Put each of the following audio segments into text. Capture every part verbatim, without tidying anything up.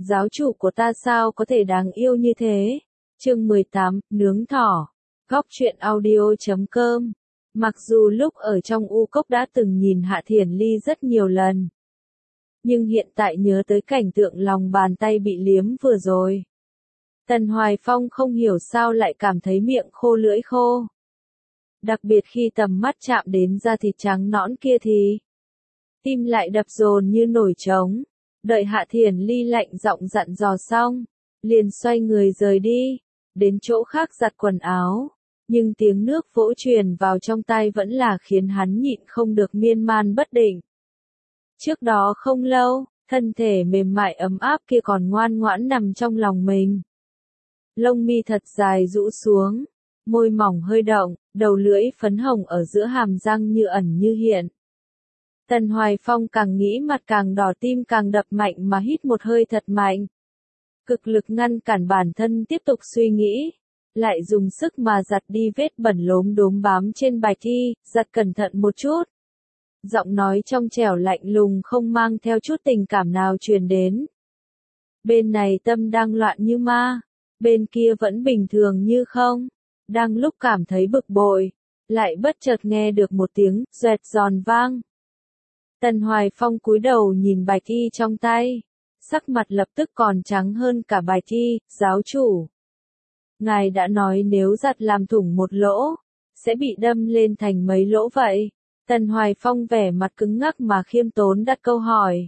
giáo chủ của ta sao có thể đáng yêu như thế. Chương mười tám, nướng thỏ. Góc truyện audio chấm com. Mặc dù lúc ở trong u cốc đã từng nhìn Hạ Thiền Ly rất nhiều lần, nhưng hiện tại nhớ tới cảnh tượng lòng bàn tay bị liếm vừa rồi, Tần Hoài Phong không hiểu sao lại cảm thấy miệng khô lưỡi khô. Đặc biệt khi tầm mắt chạm đến da thịt trắng nõn kia thì tim lại đập dồn như nổi trống. Đợi Hạ Thiền Ly lạnh giọng dặn dò xong, liền xoay người rời đi, đến chỗ khác giặt quần áo. Nhưng tiếng nước vỗ truyền vào trong tai vẫn là khiến hắn nhịn không được miên man bất định. Trước đó không lâu, thân thể mềm mại ấm áp kia còn ngoan ngoãn nằm trong lòng mình. Lông mi thật dài rũ xuống, môi mỏng hơi động, đầu lưỡi phấn hồng ở giữa hàm răng như ẩn như hiện. Tần Hoài Phong càng nghĩ mặt càng đỏ, tim càng đập mạnh mà hít một hơi thật mạnh. Cực lực ngăn cản bản thân tiếp tục suy nghĩ, lại dùng sức mà giặt đi vết bẩn lốm đốm bám trên bạch y, giặt cẩn thận một chút. Giọng nói trong trẻo lạnh lùng không mang theo chút tình cảm nào truyền đến. Bên này tâm đang loạn như ma, bên kia vẫn bình thường như không. Đang lúc cảm thấy bực bội, lại bất chợt nghe được một tiếng doẹt giòn vang. Tần Hoài Phong cúi đầu nhìn bạch y trong tay, sắc mặt lập tức còn trắng hơn cả bạch y. Giáo chủ, ngài đã nói nếu giặt làm thủng một lỗ, sẽ bị đâm lên thành mấy lỗ vậy? Tần Hoài Phong vẻ mặt cứng ngắc mà khiêm tốn đặt câu hỏi.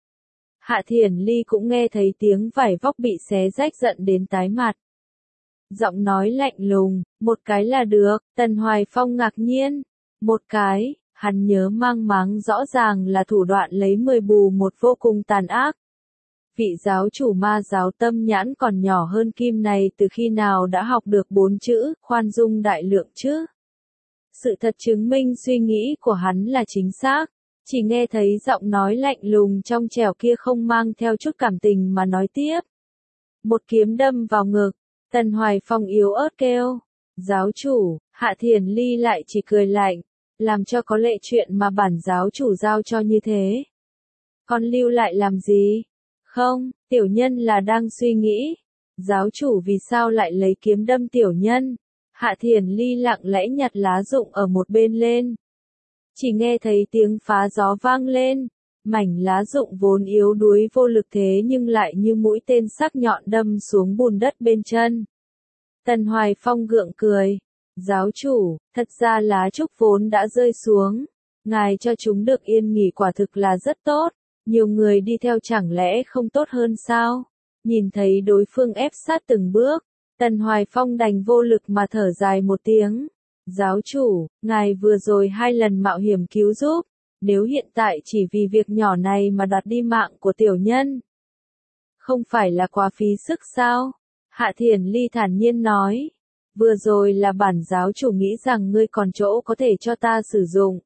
Hạ Thiền Ly cũng nghe thấy tiếng vải vóc bị xé rách giận đến tái mặt. Giọng nói lạnh lùng, một cái là được. Tần Hoài Phong ngạc nhiên, một cái, hắn nhớ mang máng rõ ràng là thủ đoạn lấy mười bù một vô cùng tàn ác. Vị giáo chủ ma giáo tâm nhãn còn nhỏ hơn Kim này từ khi nào đã học được bốn chữ, khoan dung đại lượng chứ? Sự thật chứng minh suy nghĩ của hắn là chính xác, chỉ nghe thấy giọng nói lạnh lùng trong trẻo kia không mang theo chút cảm tình mà nói tiếp. Một kiếm đâm vào ngực, Tần Hoài Phong yếu ớt kêu, giáo chủ. Hạ Thiền Ly lại chỉ cười lạnh, làm cho có lệ chuyện mà bản giáo chủ giao cho như thế. Con lưu lại làm gì? Không, tiểu nhân là đang suy nghĩ, giáo chủ vì sao lại lấy kiếm đâm tiểu nhân? Hạ Thiền Ly lặng lẽ nhặt lá rụng ở một bên lên. Chỉ nghe thấy tiếng phá gió vang lên, mảnh lá rụng vốn yếu đuối vô lực thế nhưng lại như mũi tên sắc nhọn đâm xuống bùn đất bên chân. Tần Hoài Phong gượng cười, giáo chủ, thật ra lá trúc vốn đã rơi xuống, ngài cho chúng được yên nghỉ quả thực là rất tốt, nhiều người đi theo chẳng lẽ không tốt hơn sao? Nhìn thấy đối phương ép sát từng bước, Tần Hoài Phong đành vô lực mà thở dài một tiếng. Giáo chủ, ngài vừa rồi hai lần mạo hiểm cứu giúp, nếu hiện tại chỉ vì việc nhỏ này mà đoạt đi mạng của tiểu nhân, không phải là quá phí sức sao? Hạ Thiền Ly thản nhiên nói, vừa rồi là bản giáo chủ nghĩ rằng ngươi còn chỗ có thể cho ta sử dụng,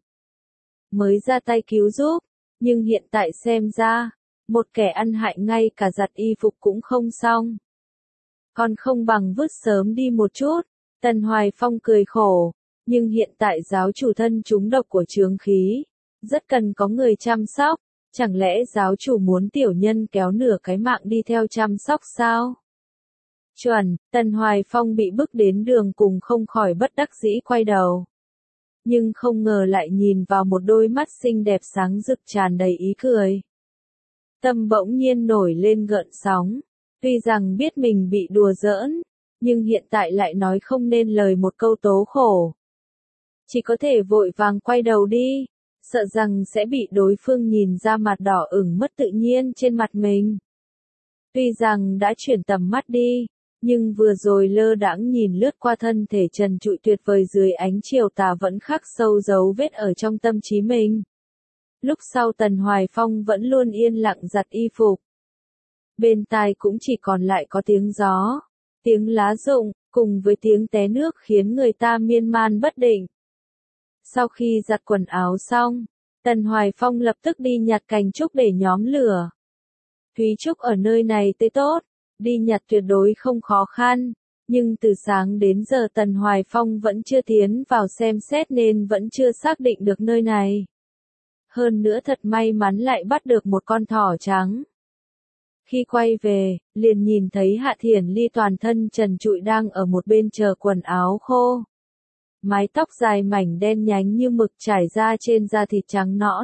mới ra tay cứu giúp, nhưng hiện tại xem ra, một kẻ ăn hại ngay cả giặt y phục cũng không xong. Còn không bằng vứt sớm đi một chút. Tần Hoài Phong cười khổ, nhưng hiện tại giáo chủ thân trúng độc của chướng khí, rất cần có người chăm sóc, chẳng lẽ giáo chủ muốn tiểu nhân kéo nửa cái mạng đi theo chăm sóc sao? Chuẩn, Tần Hoài Phong bị bức đến đường cùng không khỏi bất đắc dĩ quay đầu. Nhưng không ngờ lại nhìn vào một đôi mắt xinh đẹp sáng rực tràn đầy ý cười. Tâm bỗng nhiên nổi lên gợn sóng, tuy rằng biết mình bị đùa giỡn, nhưng hiện tại lại nói không nên lời một câu tố khổ. Chỉ có thể vội vàng quay đầu đi, sợ rằng sẽ bị đối phương nhìn ra mặt đỏ ửng mất tự nhiên trên mặt mình. Tuy rằng đã chuyển tầm mắt đi, nhưng vừa rồi lơ đãng nhìn lướt qua thân thể trần trụi tuyệt vời dưới ánh chiều tà vẫn khắc sâu dấu vết ở trong tâm trí mình. Lúc sau Tần Hoài Phong vẫn luôn yên lặng giặt y phục. Bên tai cũng chỉ còn lại có tiếng gió, tiếng lá rụng, cùng với tiếng té nước khiến người ta miên man bất định. Sau khi giặt quần áo xong, Tần Hoài Phong lập tức đi nhặt cành trúc để nhóm lửa. Thúy trúc ở nơi này tươi tốt, đi nhặt tuyệt đối không khó khăn, nhưng từ sáng đến giờ Tần Hoài Phong vẫn chưa tiến vào xem xét nên vẫn chưa xác định được nơi này. Hơn nữa thật may mắn lại bắt được một con thỏ trắng. Khi quay về, liền nhìn thấy Hạ Thiển Ly toàn thân trần trụi đang ở một bên chờ quần áo khô. Mái tóc dài mảnh đen nhánh như mực trải ra trên da thịt trắng nõn.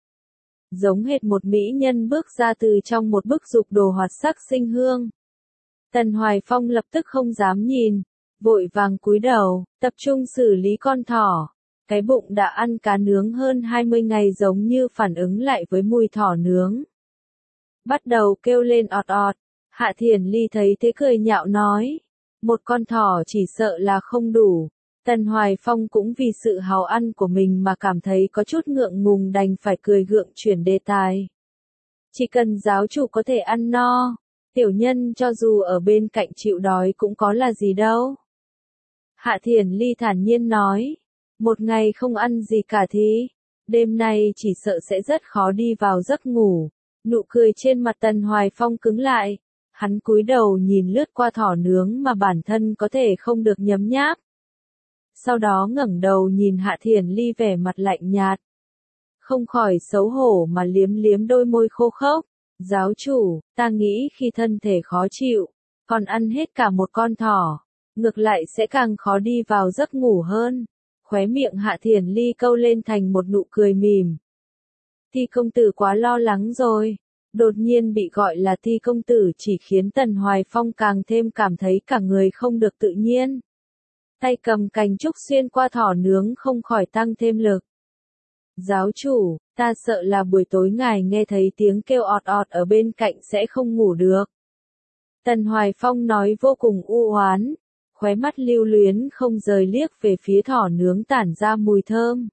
Giống hệt một mỹ nhân bước ra từ trong một bức dục đồ hoạt sắc sinh hương. Tần Hoài Phong lập tức không dám nhìn, vội vàng cúi đầu, tập trung xử lý con thỏ. Cái bụng đã ăn cá nướng hơn hai mươi ngày giống như phản ứng lại với mùi thỏ nướng. Bắt đầu kêu lên ọt ọt. Hạ Thiển Ly thấy thế cười nhạo nói. Một con thỏ chỉ sợ là không đủ. Tần Hoài Phong cũng vì sự hào ăn của mình mà cảm thấy có chút ngượng ngùng đành phải cười gượng chuyển đề tài. Chỉ cần giáo chủ có thể ăn no, tiểu nhân cho dù ở bên cạnh chịu đói cũng có là gì đâu. Hạ Thiển Ly thản nhiên nói. Một ngày không ăn gì cả thì, đêm nay chỉ sợ sẽ rất khó đi vào giấc ngủ. Nụ cười trên mặt Tần Hoài Phong cứng lại, hắn cúi đầu nhìn lướt qua thỏ nướng mà bản thân có thể không được nhấm nháp. Sau đó ngẩng đầu nhìn Hạ Thiển Ly vẻ mặt lạnh nhạt. Không khỏi xấu hổ mà liếm liếm đôi môi khô khốc. Giáo chủ, ta nghĩ khi thân thể khó chịu, còn ăn hết cả một con thỏ, ngược lại sẽ càng khó đi vào giấc ngủ hơn. Khóe miệng Hạ Thiển Ly câu lên thành một nụ cười mỉm. Thi công tử quá lo lắng rồi. Đột nhiên bị gọi là Thi công tử chỉ khiến Tần Hoài Phong càng thêm cảm thấy cả người không được tự nhiên. Tay cầm cành trúc xuyên qua thỏ nướng không khỏi tăng thêm lực. Giáo chủ, ta sợ là buổi tối ngài nghe thấy tiếng kêu ọt ọt ở bên cạnh sẽ không ngủ được. Tần Hoài Phong nói vô cùng u oán, khóe mắt lưu luyến không rời liếc về phía thỏ nướng tản ra mùi thơm.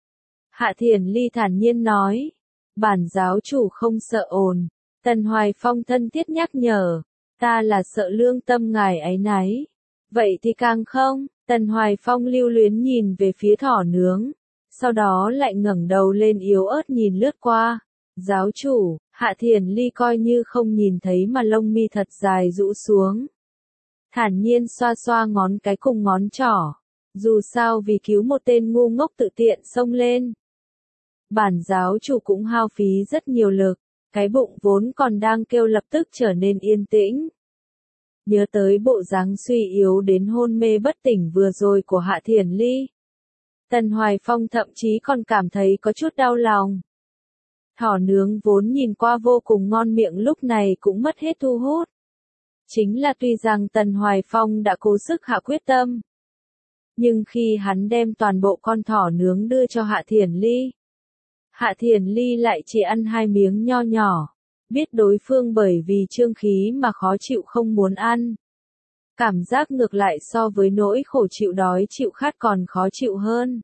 Hạ Thiển Ly thản nhiên nói, bản giáo chủ không sợ ồn. Tần Hoài Phong thân thiết nhắc nhở, ta là sợ lương tâm ngài áy náy. Vậy thì càng không. Tần Hoài Phong lưu luyến nhìn về phía thỏ nướng, sau đó lại ngẩng đầu lên yếu ớt nhìn lướt qua. Giáo chủ, Hạ Thiển Ly coi như không nhìn thấy mà lông mi thật dài rũ xuống. Thản nhiên xoa xoa ngón cái cùng ngón trỏ. Dù sao vì cứu một tên ngu ngốc tự tiện xông lên. Bản giáo chủ cũng hao phí rất nhiều lực, cái bụng vốn còn đang kêu lập tức trở nên yên tĩnh. Nhớ tới bộ dáng suy yếu đến hôn mê bất tỉnh vừa rồi của Hạ Thiển Ly. Tần Hoài Phong thậm chí còn cảm thấy có chút đau lòng. Thỏ nướng vốn nhìn qua vô cùng ngon miệng lúc này cũng mất hết thu hút. Chính là tuy rằng Tần Hoài Phong đã cố sức hạ quyết tâm. Nhưng khi hắn đem toàn bộ con thỏ nướng đưa cho Hạ Thiển Ly, Hạ Thiển Ly lại chỉ ăn hai miếng nho nhỏ. Biết đối phương bởi vì trương khí mà khó chịu không muốn ăn. Cảm giác ngược lại so với nỗi khổ chịu đói chịu khát còn khó chịu hơn.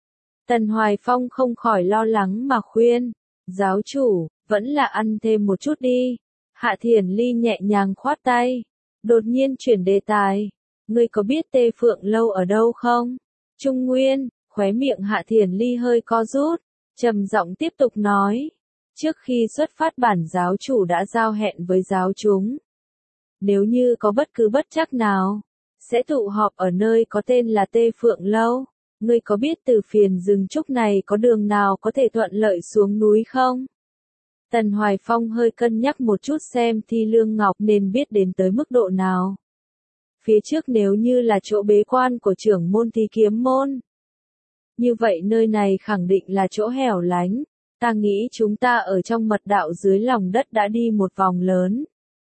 Tần Hoài Phong không khỏi lo lắng mà khuyên, giáo chủ, vẫn là ăn thêm một chút đi. Hạ Thiển Ly nhẹ nhàng khoát tay, đột nhiên chuyển đề tài, ngươi có biết Tê Phượng Lâu ở đâu không? Trung Nguyên. Khóe miệng Hạ Thiển Ly hơi co rút, trầm giọng tiếp tục nói. Trước khi xuất phát bản giáo chủ đã giao hẹn với giáo chúng. Nếu như có bất cứ bất trắc nào, sẽ tụ họp ở nơi có tên là Tê Phượng Lâu. Ngươi có biết từ phiền rừng trúc này có đường nào có thể thuận lợi xuống núi không? Tần Hoài Phong hơi cân nhắc một chút xem Thi Lương Ngọc nên biết đến tới mức độ nào. Phía trước nếu như là chỗ bế quan của trưởng môn Thi Kiếm Môn. Như vậy nơi này khẳng định là chỗ hẻo lánh. Ta nghĩ chúng ta ở trong mật đạo dưới lòng đất đã đi một vòng lớn.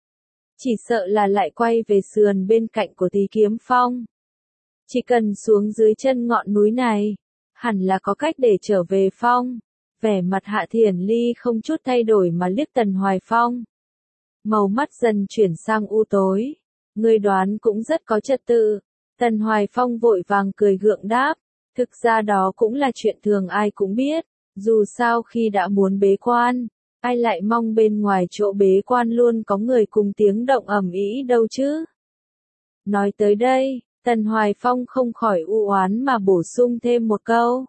Chỉ sợ là lại quay về sườn bên cạnh của Tí Kiếm Phong. Chỉ cần xuống dưới chân ngọn núi này, hẳn là có cách để trở về phong. Vẻ mặt Hạ Thiển Ly không chút thay đổi mà liếc Tần Hoài Phong. Màu mắt dần chuyển sang u tối. Người đoán cũng rất có trật tự. Tần Hoài Phong vội vàng cười gượng đáp. Thực ra đó cũng là chuyện thường ai cũng biết. Dù sao khi đã muốn bế quan, ai lại mong bên ngoài chỗ bế quan luôn có người cùng tiếng động ầm ĩ đâu chứ. Nói tới đây, Tần Hoài Phong không khỏi u oán mà bổ sung thêm một câu.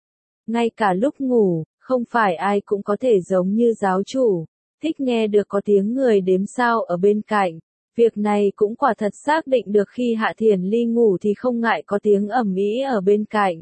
Ngay cả lúc ngủ, không phải ai cũng có thể giống như giáo chủ, thích nghe được có tiếng người đếm sao ở bên cạnh. Việc này cũng quả thật xác định được khi Hạ Thiển Ly ngủ thì không ngại có tiếng ầm ĩ ở bên cạnh.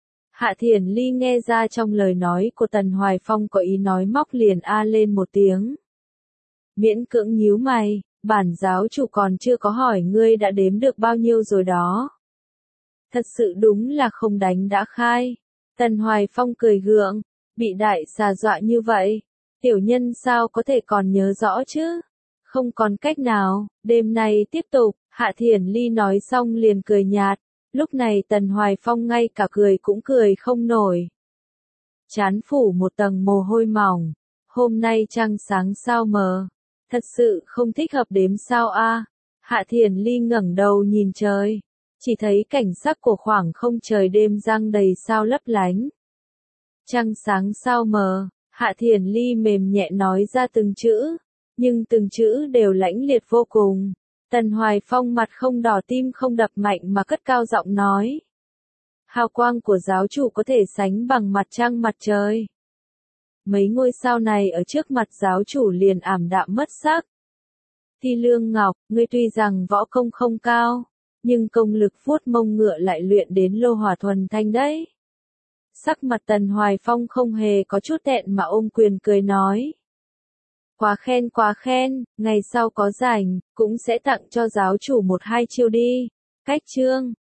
Hạ Thiển Ly nghe ra trong lời nói của Tần Hoài Phong có ý nói móc liền a lên một tiếng. miễn cưỡng nhíu mày, bản giáo chủ còn chưa có hỏi ngươi đã đếm được bao nhiêu rồi đó. Thật sự đúng là không đánh đã khai. Tần Hoài Phong cười gượng, bị đại xà dọa như vậy, tiểu nhân sao có thể còn nhớ rõ chứ? Không còn cách nào, đêm nay tiếp tục, Hạ Thiển Ly nói xong liền cười nhạt, lúc này Tần Hoài Phong ngay cả cười cũng cười không nổi. Trán phủ một tầng mồ hôi mỏng, hôm nay trăng sáng sao mờ, thật sự không thích hợp đếm sao a. Hạ Thiển Ly ngẩng đầu nhìn trời, chỉ thấy cảnh sắc của khoảng không trời đêm giăng đầy sao lấp lánh. Trăng sáng sao mờ, Hạ Thiển Ly mềm nhẹ nói ra từng chữ, nhưng từng chữ đều lãnh liệt vô cùng. Tần Hoài Phong mặt không đỏ tim không đập mạnh mà cất cao giọng nói. Hào quang của giáo chủ có thể sánh bằng mặt trăng mặt trời. Mấy ngôi sao này ở trước mặt giáo chủ liền ảm đạm mất sắc. Thi Lương Ngọc, ngươi tuy rằng võ công không cao, nhưng công lực vuốt mông ngựa lại luyện đến lô hỏa thuần thanh đấy. Sắc mặt Tần Hoài Phong không hề có chút thẹn mà ôm quyền cười nói. Quá khen quá khen, ngày sau có rảnh, cũng sẽ tặng cho giáo chủ một hai chiêu đi. Cách chương.